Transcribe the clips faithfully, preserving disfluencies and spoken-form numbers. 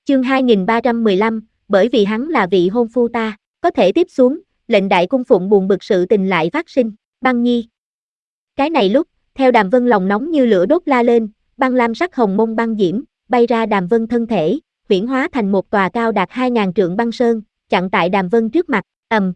Chương hai nghìn ba trăm mười lăm, bởi vì hắn là vị hôn phu ta, có thể tiếp xuống, lệnh đại cung phụng buồn bực sự tình lại phát sinh, băng nhi. Cái này lúc, theo Đàm Vân lòng nóng như lửa đốt la lên, băng lam sắc hồng mông băng diễm, bay ra Đàm Vân thân thể, huyễn hóa thành một tòa cao đạt hai ngàn trượng băng sơn, chặn tại Đàm Vân trước mặt, ầm.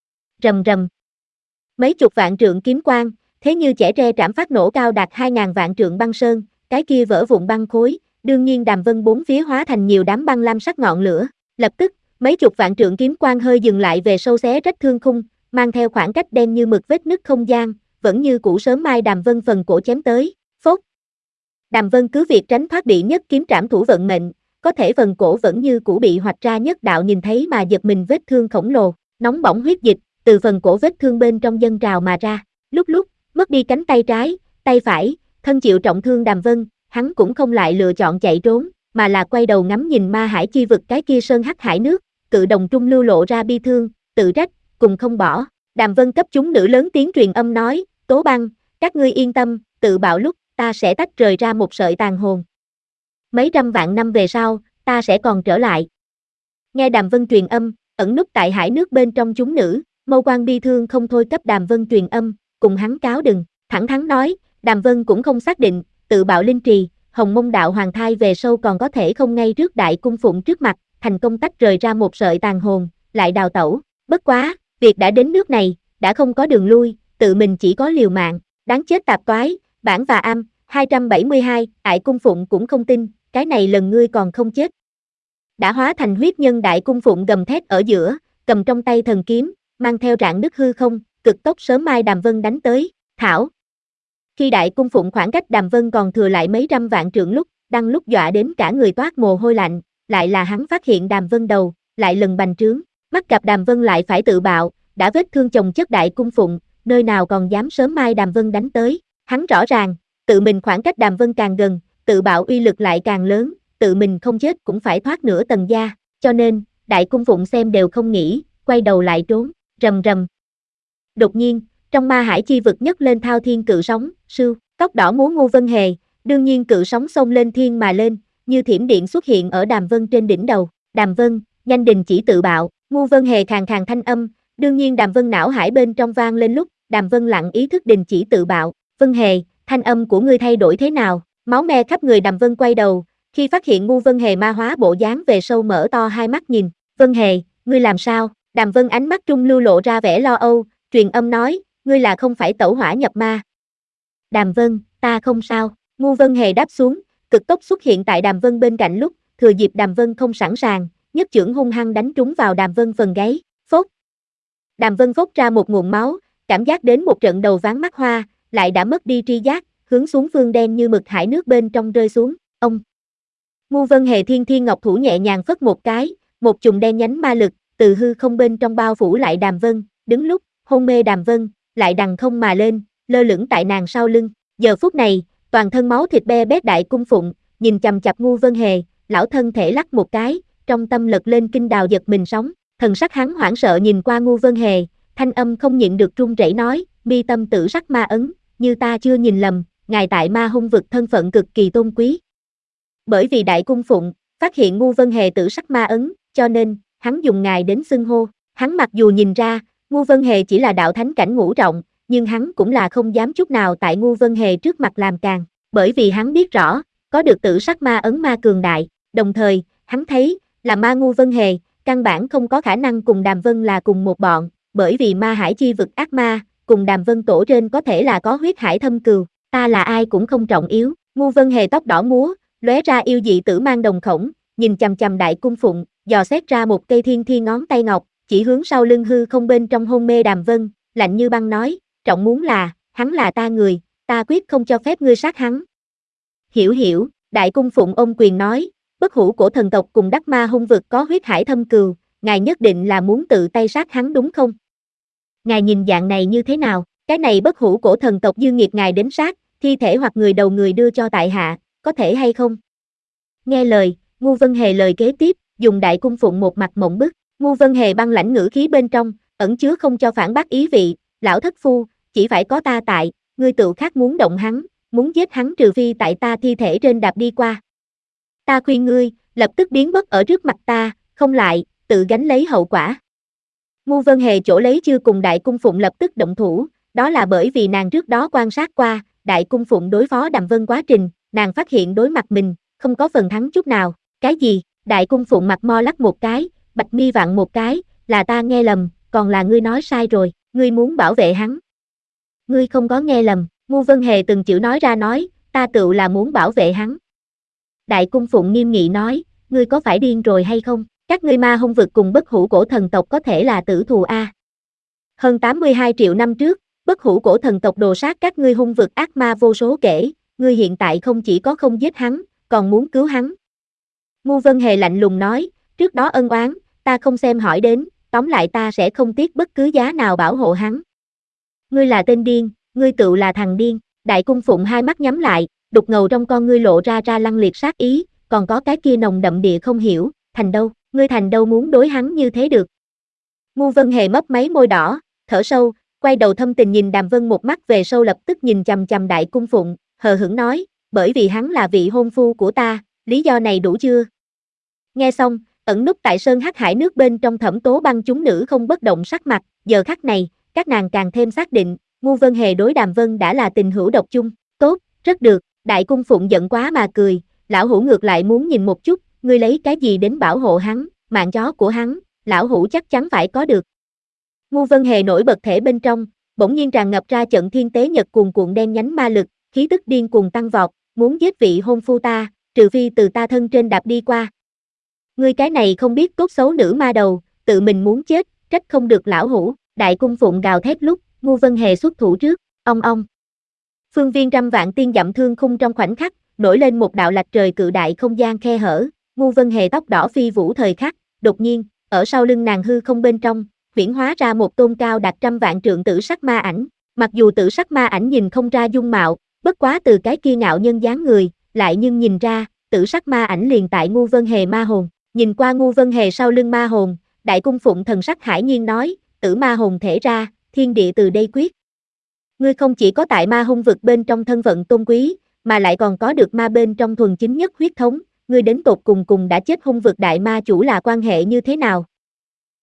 Rầm rầm. Mấy chục vạn trượng kiếm quang, thế như chẻ tre trảm phát nổ cao đạt hai ngàn vạn trượng băng sơn, cái kia vỡ vụn băng khối, đương nhiên Đàm Vân bốn phía hóa thành nhiều đám băng lam sắc ngọn lửa, lập tức, mấy chục vạn trượng kiếm quang hơi dừng lại về sâu xé rách thương khung, mang theo khoảng cách đen như mực vết nứt không gian, vẫn như cũ sớm mai Đàm Vân phần cổ chém tới, phốt. Đàm Vân cứ việc tránh thoát bị nhất kiếm trảm thủ vận mệnh, có thể phần cổ vẫn như cũ bị hoạch ra nhất đạo nhìn thấy mà giật mình vết thương khổng lồ, nóng bỏng huyết dịch, từ phần cổ vết thương bên trong dâng trào mà ra, lúc lúc, mất đi cánh tay trái, tay phải, thân chịu trọng thương Đàm Vân, hắn cũng không lại lựa chọn chạy trốn, mà là quay đầu ngắm nhìn ma hải chi vực cái kia sơn hắc hải nước, cự đồng trung lưu lộ ra bi thương, tự trách, cùng không bỏ. Đàm Vân cấp chúng nữ lớn tiếng truyền âm nói, Tố Băng, các ngươi yên tâm, tự bạo lúc, ta sẽ tách rời ra một sợi tàn hồn. Mấy trăm vạn năm về sau, ta sẽ còn trở lại. Nghe Đàm Vân truyền âm, ẩn núp tại hải nước bên trong chúng nữ, mâu quan bi thương không thôi cấp Đàm Vân truyền âm, cùng hắn cáo đừng, thẳng thắn nói, Đàm Vân cũng không xác định, tự bạo linh trì, hồng mông đạo hoàng thai về sau còn có thể không ngay trước đại cung phụng trước mặt, thành công tách rời ra một sợi tàn hồn, lại đào tẩu, bất quá, việc đã đến nước này, đã không có đường lui, tự mình chỉ có liều mạng, đáng chết tạp toái, bản và am, hai trăm bảy mươi hai, đại cung phụng cũng không tin, cái này lần ngươi còn không chết. Đã hóa thành huyết nhân đại cung phụng gầm thét ở giữa, cầm trong tay thần kiếm, mang theo rạn nứt hư không, cực tốc sớm mai Đàm Vân đánh tới, thảo. Khi đại cung phụng khoảng cách Đàm Vân còn thừa lại mấy trăm vạn trượng lúc, đang lúc dọa đến cả người toát mồ hôi lạnh, lại là hắn phát hiện Đàm Vân đầu, lại lần bành trướng, mắt gặp Đàm Vân lại phải tự bạo, đã vết thương chồng chất đại cung phụng, nơi nào còn dám sớm mai Đàm Vân đánh tới, hắn rõ ràng, tự mình khoảng cách Đàm Vân càng gần, tự bạo uy lực lại càng lớn, tự mình không chết cũng phải thoát nửa tầng da, cho nên, đại cung phụng xem đều không nghĩ, quay đầu lại trốn, rầm rầm. Đột nhiên, trong ma hải chi vực nhấc lên thao thiên cự sóng, sưu, tóc đỏ múa Ngô Vân Hề, đương nhiên cự sóng xông lên thiên mà lên, như thiểm điện xuất hiện ở Đàm Vân trên đỉnh đầu, Đàm Vân, nhanh đình chỉ tự bạo, Ngô Vân Hề khàn khàn thanh âm, đương nhiên Đàm Vân não hải bên trong vang lên lúc, Đàm Vân lặng ý thức đình chỉ tự bạo, Vân Hề, thanh âm của ngươi thay đổi thế nào, máu me khắp người Đàm Vân quay đầu, khi phát hiện Ngô Vân Hề ma hóa bộ dáng về sâu mở to hai mắt nhìn, Vân Hề, ngươi làm sao, Đàm Vân ánh mắt trung lưu lộ ra vẻ lo âu, truyền âm nói, ngươi là không phải tẩu hỏa nhập ma. Đàm Vân, ta không sao, Ngô Vân Hề đáp xuống, cực tốc xuất hiện tại Đàm Vân bên cạnh lúc, thừa dịp Đàm Vân không sẵn sàng, nhất chưởng hung hăng đánh trúng vào Đàm Vân phần gáy, phốt. Đàm Vân phốt ra một nguồn máu, cảm giác đến một trận đầu ván mắt hoa, lại đã mất đi tri giác, hướng xuống phương đen như mực hải nước bên trong rơi xuống, ông. Ngô Vân Hề thiên thiên ngọc thủ nhẹ nhàng phất một cái, một chùm đen nhánh ma lực, từ hư không bên trong bao phủ lại Đàm Vân, đứng lúc, hôn mê Đàm Vân, lại đằng không mà lên, lơ lửng tại nàng sau lưng, giờ phút này, toàn thân máu thịt be bét đại cung phụng, nhìn chằm chặp Ngô Vân Hề, lão thân thể lắc một cái, trong tâm lật lên kinh đào giật mình sóng, thần sắc hắn hoảng sợ nhìn qua Ngô Vân Hề, thanh âm không nhịn được run rẩy nói, mi tâm tử sắc ma ấn, như ta chưa nhìn lầm, ngài tại ma hung vực thân phận cực kỳ tôn quý. Bởi vì đại cung phụng, phát hiện Ngô Vân Hề tử sắc ma ấn, cho nên, hắn dùng ngài đến xưng hô, hắn mặc dù nhìn ra, Ngô Vân Hề chỉ là đạo thánh cảnh ngũ trọng, nhưng hắn cũng là không dám chút nào tại Ngô Vân Hề trước mặt làm càng, bởi vì hắn biết rõ, có được tử sắc ma ấn ma cường đại, đồng thời, hắn thấy, là ma Ngô Vân Hề, căn bản không có khả năng cùng Đàm Vân là cùng một bọn, bởi vì ma hải chi vực ác ma, cùng Đàm Vân tổ trên có thể là có huyết hải thâm cừu, ta là ai cũng không trọng yếu, Ngô Vân Hề tóc đỏ múa, lóe ra yêu dị tử mang đồng khổng, nhìn chằm chằm đại cung phụng, dò xét ra một cây thiên thiên ngón tay ngọc, chỉ hướng sau lưng hư không bên trong hôn mê Đàm Vân, lạnh như băng nói, trọng muốn là, hắn là ta người, ta quyết không cho phép ngươi sát hắn. Hiểu hiểu, đại cung phụng ôm quyền nói, bất hủ cổ thần tộc cùng đắc ma hung vực có huyết hải thâm cừu, ngài nhất định là muốn tự tay sát hắn đúng không? Ngài nhìn dạng này như thế nào, cái này bất hủ cổ thần tộc dư nghiệp ngài đến sát, thi thể hoặc người đầu người đưa cho tại hạ, có thể hay không? Nghe lời, Ngô Vân Hề lời kế tiếp, dùng đại cung phụng một mặt mộng bức, Ngô Vân Hề băng lãnh ngữ khí bên trong, ẩn chứa không cho phản bác ý vị, lão thất phu, chỉ phải có ta tại, ngươi tự khắc muốn động hắn, muốn giết hắn trừ phi tại ta thi thể trên đạp đi qua. Ta khuyên ngươi, lập tức biến mất ở trước mặt ta, không lại, tự gánh lấy hậu quả. Ngu Vân Hề chỗ lấy chưa cùng Đại Cung Phụng lập tức động thủ, đó là bởi vì nàng trước đó quan sát qua, Đại Cung Phụng đối phó Đàm Vân quá trình, nàng phát hiện đối mặt mình, không có phần thắng chút nào. Cái gì? Đại Cung Phụng mặt mo lắc một cái, bạch mi vặn một cái, là ta nghe lầm, còn là ngươi nói sai rồi, ngươi muốn bảo vệ hắn. Ngươi không có nghe lầm, Ngu Vân Hề từng chữ nói ra nói, ta tựu là muốn bảo vệ hắn. Đại Cung Phụng nghiêm nghị nói, ngươi có phải điên rồi hay không? Các ngươi Ma Hung vực cùng Bất Hủ Cổ thần tộc có thể là tử thù a. Hơn tám mươi hai triệu năm trước, Bất Hủ Cổ thần tộc đồ sát các ngươi hung vực ác ma vô số kể, ngươi hiện tại không chỉ có không giết hắn, còn muốn cứu hắn. Ngu Vân Hề lạnh lùng nói, trước đó ân oán, ta không xem hỏi đến, tóm lại ta sẽ không tiếc bất cứ giá nào bảo hộ hắn. Ngươi là tên điên, ngươi tựu là thằng điên. Đại Cung Phụng hai mắt nhắm lại, đục ngầu trong con ngươi lộ ra ra lăng liệt sát ý, còn có cái kia nồng đậm địa không hiểu, thành đâu, ngươi thành đâu muốn đối hắn như thế được. Ngu Vân Hề mấp máy môi đỏ, thở sâu, quay đầu thâm tình nhìn Đàm Vân một mắt về sau lập tức nhìn chằm chằm Đại Cung Phụng, hờ hững nói, bởi vì hắn là vị hôn phu của ta, lý do này đủ chưa? Nghe xong, ẩn núp tại sơn hắc hải nước bên trong Thẩm Tố Băng chúng nữ không bất động sắc mặt, giờ khắc này, các nàng càng thêm xác định, Ngu Vân Hề đối Đàm Vân đã là tình hữu độc chung, tốt, rất được, Đại Cung Phụng giận quá mà cười, lão hủ ngược lại muốn nhìn một chút, ngươi lấy cái gì đến bảo hộ hắn, mạng chó của hắn, lão hủ chắc chắn phải có được. Ngu Vân Hề nổi bật thể bên trong, bỗng nhiên tràn ngập ra trận thiên tế nhật cuồn cuộn đen nhánh ma lực, khí tức điên cuồng tăng vọt, muốn giết vị hôn phu ta, trừ phi từ ta thân trên đạp đi qua. Ngươi cái này không biết tốt xấu nữ ma đầu, tự mình muốn chết, trách không được lão hủ. Đại Cung Phụng gào thét lúc, Ngu Vân Hề xuất thủ trước, ong ong. Phương viên trăm vạn tiên dặm thương khung trong khoảnh khắc, nổi lên một đạo lạch trời cự đại không gian khe hở, Ngu Vân Hề tóc đỏ phi vũ thời khắc, đột nhiên, ở sau lưng nàng hư không bên trong, viễn hóa ra một tôn cao đạt trăm vạn trượng tử sắc ma ảnh, mặc dù tử sắc ma ảnh nhìn không ra dung mạo, bất quá từ cái kia ngạo nhân dáng người, lại nhưng nhìn ra, tử sắc ma ảnh liền tại Ngu Vân Hề ma hồn, nhìn qua Ngu Vân Hề sau lưng ma hồn, Đại Cung Phụng thần sắc hải nhiên nói, tử ma hồn thể ra, thiên địa từ đây quyết. Ngươi không chỉ có tại ma hung vực bên trong thân phận tôn quý, mà lại còn có được ma bên trong thuần chính nhất huyết thống, ngươi đến tột cùng cùng đã chết hung vực đại ma chủ là quan hệ như thế nào?